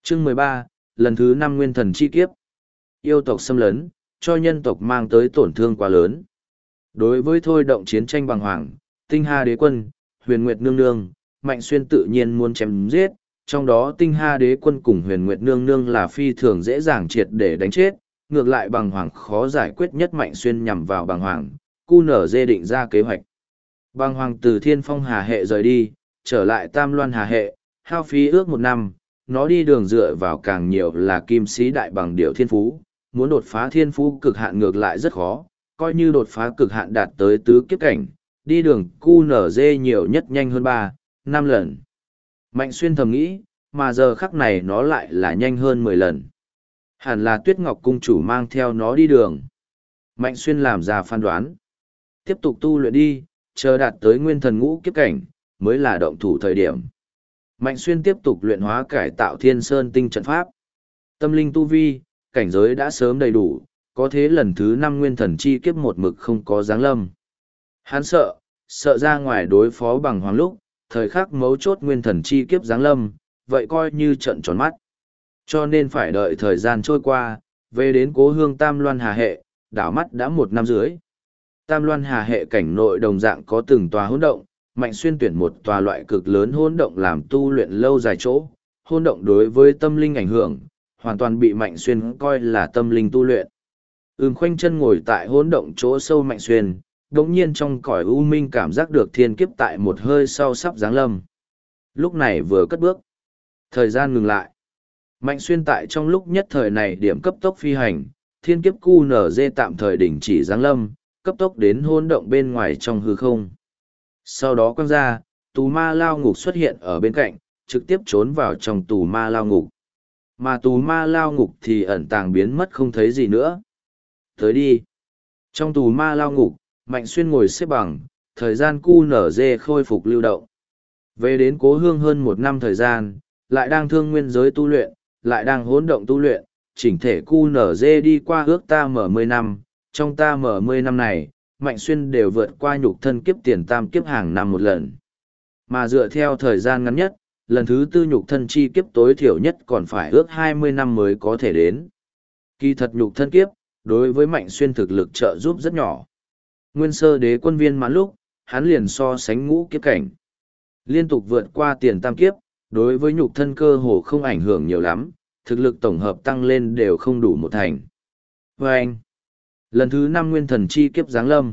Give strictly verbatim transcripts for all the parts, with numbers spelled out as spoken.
Chương mười ba, lần thứ năm nguyên thần chi kiếp. Yêu tộc xâm lấn, cho nhân tộc mang tới tổn thương quá lớn. Đối với thôi động chiến tranh bằng hoàng, Tinh Hà Đế Quân, Huyền Nguyệt Nương Nương, Mạnh Xuyên tự nhiên muốn chém giết, trong đó Tinh Hà Đế Quân cùng Huyền Nguyệt Nương Nương là phi thường dễ dàng triệt để đánh chết, ngược lại bằng hoàng khó giải quyết nhất. Mạnh Xuyên nhằm vào bằng hoàng, cu nở dê định ra kế hoạch. Bằng hoàng từ Thiên Phong Hà hệ rời đi, trở lại Tam Loan Hà hệ, hao phí ước một năm, nó đi đường dựa vào càng nhiều là kim sĩ đại bằng điệu thiên phú, muốn đột phá thiên phú cực hạn ngược lại rất khó, coi như đột phá cực hạn đạt tới tứ kiếp cảnh, đi đường cu nở dê nhiều nhất nhanh hơn ba, năm lần. Mạnh Xuyên thầm nghĩ, mà giờ khắc này nó lại là nhanh hơn mười lần. Hẳn là Tuyết Ngọc Cung chủ mang theo nó đi đường. Mạnh Xuyên làm ra phán đoán. Tiếp tục tu luyện đi, chờ đạt tới nguyên thần ngũ kiếp cảnh, mới là động thủ thời điểm. Mạnh Xuyên tiếp tục luyện hóa cải tạo Thiên Sơn tinh trận pháp. Tâm linh tu vi, cảnh giới đã sớm đầy đủ, có thế lần thứ năm nguyên thần chi kiếp một mực không có giáng lâm. Hắn sợ, sợ ra ngoài đối phó bằng hoàng lúc, thời khắc mấu chốt nguyên thần chi kiếp giáng lâm, vậy coi như trận tròn mắt. Cho nên phải đợi thời gian trôi qua, về đến cố hương Tam Loan Hà hệ, đảo mắt đã một năm dưới. Tam Loan Hà hệ cảnh nội đồng dạng có từng tòa hỗn động, Mạnh Xuyên tuyển một tòa loại cực lớn hỗn động làm tu luyện lâu dài chỗ. Hỗn động đối với tâm linh ảnh hưởng, hoàn toàn bị Mạnh Xuyên coi là tâm linh tu luyện. Ừm khoanh chân ngồi tại hỗn động chỗ sâu Mạnh Xuyên, đống nhiên trong cõi u minh cảm giác được thiên kiếp tại một hơi sau sắp giáng lâm. Lúc này vừa cất bước, thời gian ngừng lại. Mạnh Xuyên tại trong lúc nhất thời này điểm cấp tốc phi hành, thiên kiếp cu nở dê tạm thời đỉnh chỉ giáng lâm, cấp tốc đến hỗn động bên ngoài trong hư không. Sau đó quăng ra, tù ma lao ngục xuất hiện ở bên cạnh, trực tiếp trốn vào trong tù ma lao ngục. Mà tù ma lao ngục thì ẩn tàng biến mất không thấy gì nữa. Tới đi. Trong tù ma lao ngục, Mạnh Xuyên ngồi xếp bằng, thời gian cu nở dê khôi phục lưu động. Về đến cố hương hơn một năm thời gian, lại đang thương nguyên giới tu luyện, lại đang hỗn động tu luyện, chỉnh thể cu nở dê đi qua ước ta mở mười năm, trong ta mở mười năm này, Mạnh Xuyên đều vượt qua nhục thân kiếp tiền tam kiếp hàng năm một lần. Mà dựa theo thời gian ngắn nhất, lần thứ tư nhục thân chi kiếp tối thiểu nhất còn phải ước hai mươi năm mới có thể đến. Kỳ thật nhục thân kiếp, đối với Mạnh Xuyên thực lực trợ giúp rất nhỏ. Nguyên sơ đế quân viên mãn lúc, hắn liền so sánh ngũ kiếp cảnh. Liên tục vượt qua tiền tam kiếp, đối với nhục thân cơ hồ không ảnh hưởng nhiều lắm, thực lực tổng hợp tăng lên đều không đủ một thành. Và anh, lần thứ năm nguyên thần chi kiếp giáng lâm.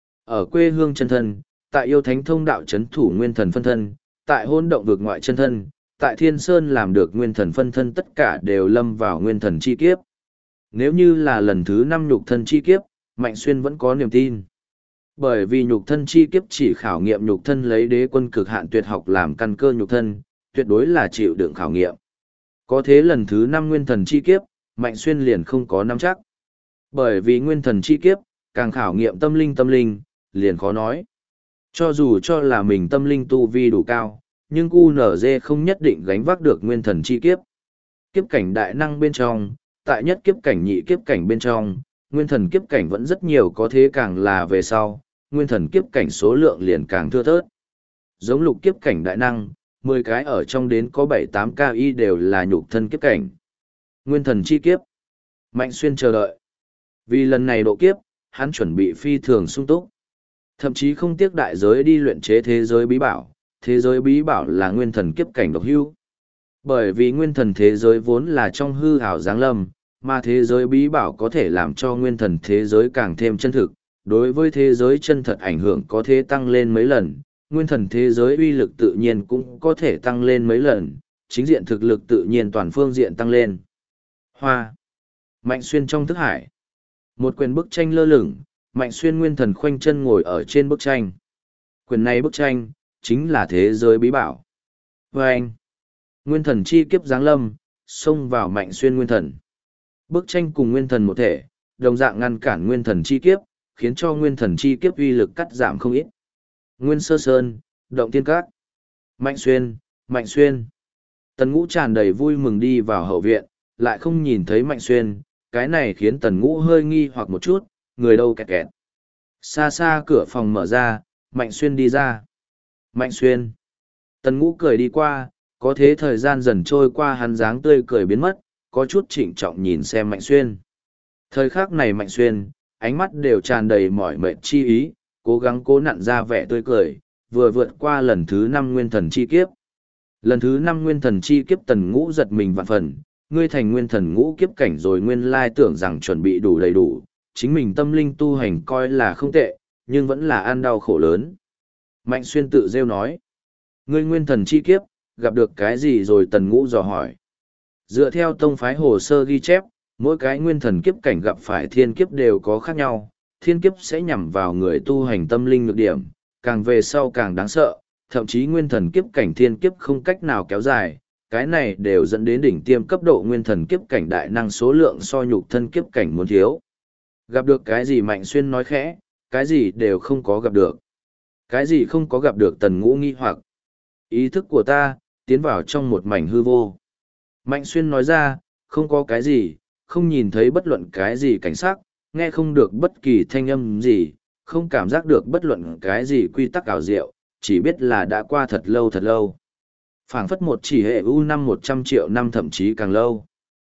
Ở quê hương chân thân, tại yêu thánh thông đạo chấn thủ nguyên thần phân thân, tại hôn động vực ngoại chân thân, tại thiên sơn làm được nguyên thần phân thân tất cả đều lâm vào nguyên thần chi kiếp. Nếu như là lần thứ năm nhục thân chi kiếp, Mạnh Xuyên vẫn có niềm tin. Bởi vì nhục thân chi kiếp chỉ khảo nghiệm nhục thân lấy đế quân cực hạn tuyệt học làm căn cơ nhục thân, tuyệt đối là chịu đựng khảo nghiệm. Có thế lần thứ năm nguyên thần chi kiếp, Mạnh Xuyên liền không có nắm chắc. Bởi vì nguyên thần chi kiếp, càng khảo nghiệm tâm linh tâm linh, liền khó nói. Cho dù cho là mình tâm linh tu vi đủ cao, nhưng cu nở dê không nhất định gánh vác được nguyên thần chi kiếp. Kiếp cảnh đại năng bên trong, tại nhất kiếp cảnh nhị kiếp cảnh bên trong, nguyên thần kiếp cảnh vẫn rất nhiều, có thế càng là về sau, nguyên thần kiếp cảnh số lượng liền càng thưa thớt. Giống lục kiếp cảnh đại năng, mười cái ở trong đến có bảy tám ca y đều là nhục thân kiếp cảnh. Nguyên thần chi kiếp. Mạnh Xuyên chờ đợi. Vì lần này độ kiếp, hắn chuẩn bị phi thường sung túc. Thậm chí không tiếc đại giới đi luyện chế thế giới bí bảo. Thế giới bí bảo là nguyên thần kiếp cảnh độc hưu. Bởi vì nguyên thần thế giới vốn là trong hư ảo giáng lâm, mà thế giới bí bảo có thể làm cho nguyên thần thế giới càng thêm chân thực. Đối với thế giới chân thật ảnh hưởng có thể tăng lên mấy lần, nguyên thần thế giới uy lực tự nhiên cũng có thể tăng lên mấy lần, chính diện thực lực tự nhiên toàn phương diện tăng lên. Hoa. Mạnh Xuyên trong thức hải. Một quyền bức tranh lơ lửng, Mạnh Xuyên nguyên thần khoanh chân ngồi ở trên bức tranh. Quyền này bức tranh, chính là thế giới bí bảo. Và anh. Nguyên thần chi kiếp giáng lâm, xông vào Mạnh Xuyên nguyên thần. Bức tranh cùng nguyên thần một thể, đồng dạng ngăn cản nguyên thần chi kiếp, khiến cho nguyên thần chi kiếp uy lực cắt giảm không ít. Nguyên sơ sơn, động tiên cát. Mạnh Xuyên, Mạnh Xuyên. Tần Ngũ tràn đầy vui mừng đi vào hậu viện, lại không nhìn thấy Mạnh Xuyên, cái này khiến Tần Ngũ hơi nghi hoặc một chút, người đâu kẹt kẹt. Xa xa cửa phòng mở ra, Mạnh Xuyên đi ra. Mạnh Xuyên. Tần Ngũ cười đi qua, Có thế thời gian dần trôi qua hắn dáng tươi cười biến mất, có chút trịnh trọng nhìn xem Mạnh Xuyên. Thời khắc này Mạnh Xuyên, ánh mắt đều tràn đầy mỏi mệt chi ý, cố gắng cố nặn ra vẻ tươi cười, vừa vượt qua lần thứ năm nguyên thần chi kiếp. Lần thứ năm nguyên thần chi kiếp Tần Ngũ giật mình vạn phần, ngươi thành nguyên thần ngũ kiếp cảnh rồi nguyên lai tưởng rằng chuẩn bị đủ đầy đủ, chính mình tâm linh tu hành coi là không tệ, nhưng vẫn là ăn đau khổ lớn. Mạnh Xuyên tự rêu nói, ngươi nguyên thần chi kiếp, gặp được cái gì rồi Tần Ngũ dò hỏi. Dựa theo tông phái hồ sơ ghi chép, mỗi cái nguyên thần kiếp cảnh gặp phải thiên kiếp đều có khác nhau, thiên kiếp sẽ nhằm vào người tu hành tâm linh nhược điểm, càng về sau càng đáng sợ, thậm chí nguyên thần kiếp cảnh thiên kiếp không cách nào kéo dài, cái này đều dẫn đến đỉnh tiêm cấp độ nguyên thần kiếp cảnh đại năng số lượng so nhục thân kiếp cảnh muốn thiếu. Gặp được cái gì Mạnh Xuyên nói khẽ, cái gì đều không có gặp được. Cái gì không có gặp được Tần Ngũ nghi hoặc. Ý thức của ta, tiến vào trong một mảnh hư vô. Mạnh Xuyên nói ra, không có cái gì, không nhìn thấy bất luận cái gì cảnh sắc, nghe không được bất kỳ thanh âm gì, không cảm giác được bất luận cái gì quy tắc ảo diệu, chỉ biết là đã qua thật lâu thật lâu. Phảng phất một chỉ hệ u năm một trăm triệu năm thậm chí càng lâu.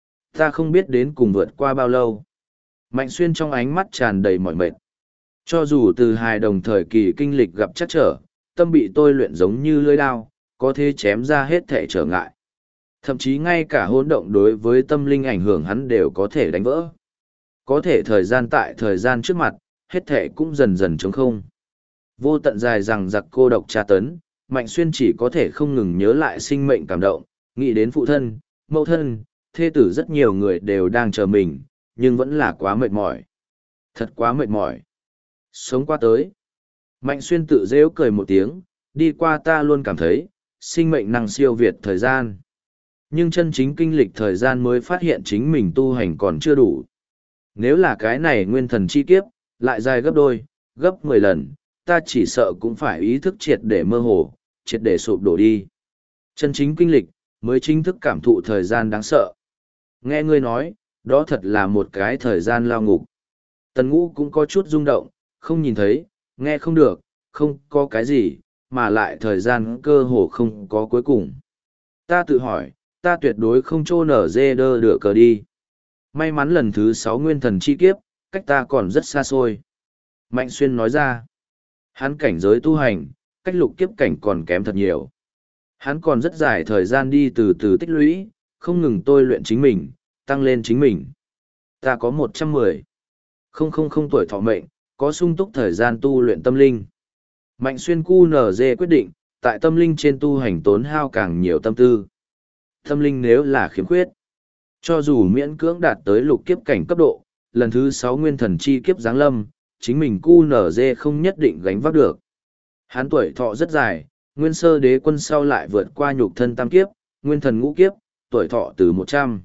Ta không biết đến cùng vượt qua bao lâu. Mạnh Xuyên trong ánh mắt tràn đầy mỏi mệt. Cho dù từ hài đồng thời kỳ kinh lịch gặp chắc trở, tâm bị tôi luyện giống như lưỡi đao, có thể chém ra hết thể trở ngại. Thậm chí ngay cả hỗn động đối với tâm linh ảnh hưởng hắn đều có thể đánh vỡ. Có thể thời gian tại thời gian trước mặt, hết thể cũng dần dần trống không. Vô tận dài rằng giặc cô độc tra tấn, Mạnh Xuyên chỉ có thể không ngừng nhớ lại sinh mệnh cảm động, nghĩ đến phụ thân, mẫu thân, thê tử rất nhiều người đều đang chờ mình, nhưng vẫn là quá mệt mỏi. Thật quá mệt mỏi. Sống qua tới. Mạnh Xuyên tự rêu cười một tiếng, đi qua ta luôn cảm thấy, sinh mệnh năng siêu việt thời gian. Nhưng chân chính kinh lịch thời gian mới phát hiện chính mình tu hành còn chưa đủ. Nếu là cái này nguyên thần chi kiếp, lại dài gấp đôi, gấp mười lần, ta chỉ sợ cũng phải ý thức triệt để mơ hồ, triệt để sụp đổ đi. Chân chính kinh lịch, mới chính thức cảm thụ thời gian đáng sợ. Nghe ngươi nói, đó thật là một cái thời gian lao ngục. Tần Ngũ cũng có chút rung động, không nhìn thấy, nghe không được, không có cái gì, mà lại thời gian cơ hồ không có cuối cùng. Ta tự hỏi, ta tuyệt đối không trô nở dê đơ đựa cờ đi. May mắn lần thứ sáu nguyên thần chi kiếp, cách ta còn rất xa xôi. Mạnh Xuyên nói ra, hắn cảnh giới tu hành, cách lục kiếp cảnh còn kém thật nhiều. Hắn còn rất dài thời gian đi từ từ tích lũy, không ngừng tôi luyện chính mình, tăng lên chính mình. Ta có một trăm mười, không không không tuổi thọ mệnh, có sung túc thời gian tu luyện tâm linh. Mạnh Xuyên cu nở dê quyết định, tại tâm linh trên tu hành tốn hao càng nhiều tâm tư. Tâm linh nếu là khiếm khuyết, cho dù miễn cưỡng đạt tới lục kiếp cảnh cấp độ, lần thứ sáu nguyên thần chi kiếp giáng lâm, chính mình cu nở dê không nhất định gánh vác được. Hắn tuổi thọ rất dài, nguyên sơ đế quân sau lại vượt qua nhục thân tam kiếp, nguyên thần ngũ kiếp, tuổi thọ từ một trăm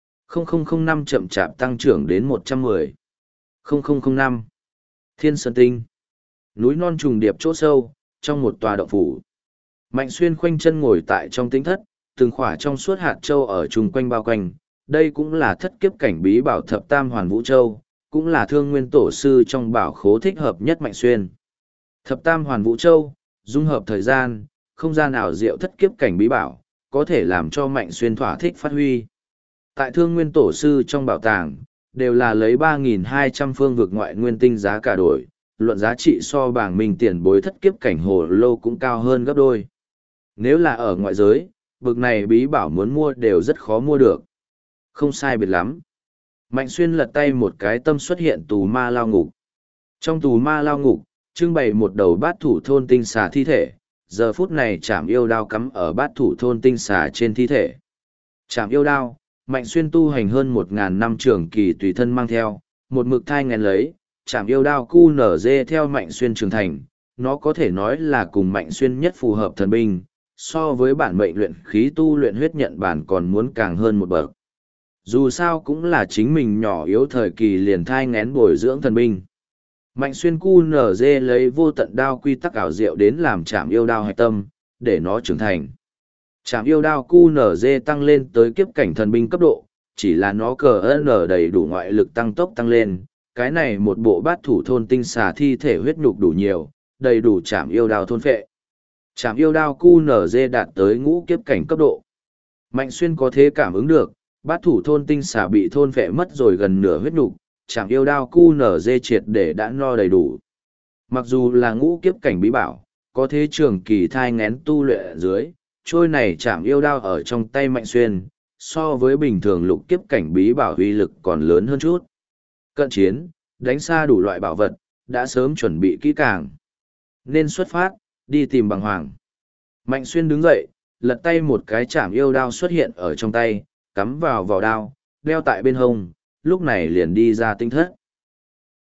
nghìn năm chậm chạp tăng trưởng đến một trăm mười nghìn năm. Thiên Sơn Tinh, núi non trùng điệp chỗ sâu, trong một tòa động phủ. Mạnh Xuyên khoanh chân ngồi tại trong tĩnh thất, từng khỏa trong suốt hạt châu ở chung quanh bao quanh, đây cũng là thất kiếp cảnh bí bảo thập tam hoàn vũ châu, cũng là thương nguyên tổ sư trong bảo khố thích hợp nhất Mạnh Xuyên. Thập tam hoàn vũ châu, dung hợp thời gian, không gian ảo diệu thất kiếp cảnh bí bảo, có thể làm cho Mạnh Xuyên thỏa thích phát huy. Tại thương nguyên tổ sư trong bảo tàng, đều là lấy ba nghìn hai trăm phương vực ngoại nguyên tinh giá cả đổi, luận giá trị so bảng mình tiền bối thất kiếp cảnh hồ lô cũng cao hơn gấp đôi. Nếu là ở ngoại giới, bực này bí bảo muốn mua đều rất khó mua được. Không sai biệt lắm. Mạnh Xuyên lật tay một cái tâm xuất hiện tù ma lao ngục. Trong tù ma lao ngục, trưng bày một đầu bát thủ thôn tinh xà thi thể, giờ phút này chảm yêu đao cắm ở bát thủ thôn tinh xà trên thi thể. Chảm yêu đao, Mạnh Xuyên tu hành hơn một ngàn năm trường kỳ tùy thân mang theo, một mực thai ngén lấy, chảm yêu đao cu nở dê theo Mạnh Xuyên trưởng thành, nó có thể nói là cùng Mạnh Xuyên nhất phù hợp thần binh, so với bản mệnh luyện khí tu luyện huyết nhận bản còn muốn càng hơn một bậc. Dù sao cũng là chính mình nhỏ yếu thời kỳ liền thai ngén bồi dưỡng thần binh. Mạnh Xuyên cu nở dê lấy vô tận đao quy tắc ảo diệu đến làm chạm yêu đao hạch tâm, để nó trưởng thành. Chạm yêu đao cu nở dê tăng lên tới kiếp cảnh thần binh cấp độ, chỉ là nó cờ n đầy đủ ngoại lực tăng tốc tăng lên, cái này một bộ bát thủ thôn tinh xà thi thể huyết nhục đủ nhiều, đầy đủ chạm yêu đao thôn phệ. Chạm yêu đao cu nở dê đạt tới ngũ kiếp cảnh cấp độ. Mạnh Xuyên có thế cảm ứng được, bát thủ thôn tinh xà bị thôn vệ mất rồi gần nửa huyết nục, chạm yêu đao cu nở dê triệt để đã no đầy đủ. Mặc dù là ngũ kiếp cảnh bí bảo, có thế trường kỳ thai ngén tu luyện ở dưới, trôi này chạm yêu đao ở trong tay Mạnh Xuyên, so với bình thường lục kiếp cảnh bí bảo uy lực còn lớn hơn chút. Cận chiến, đánh xa đủ loại bảo vật, đã sớm chuẩn bị kỹ càng. Nên xuất phát, đi tìm bằng hoàng. Mạnh Xuyên đứng dậy, lật tay một cái chạm yêu đao xuất hiện ở trong tay, cắm vào vỏ đao, đeo tại bên hông, lúc này liền đi ra tinh thất.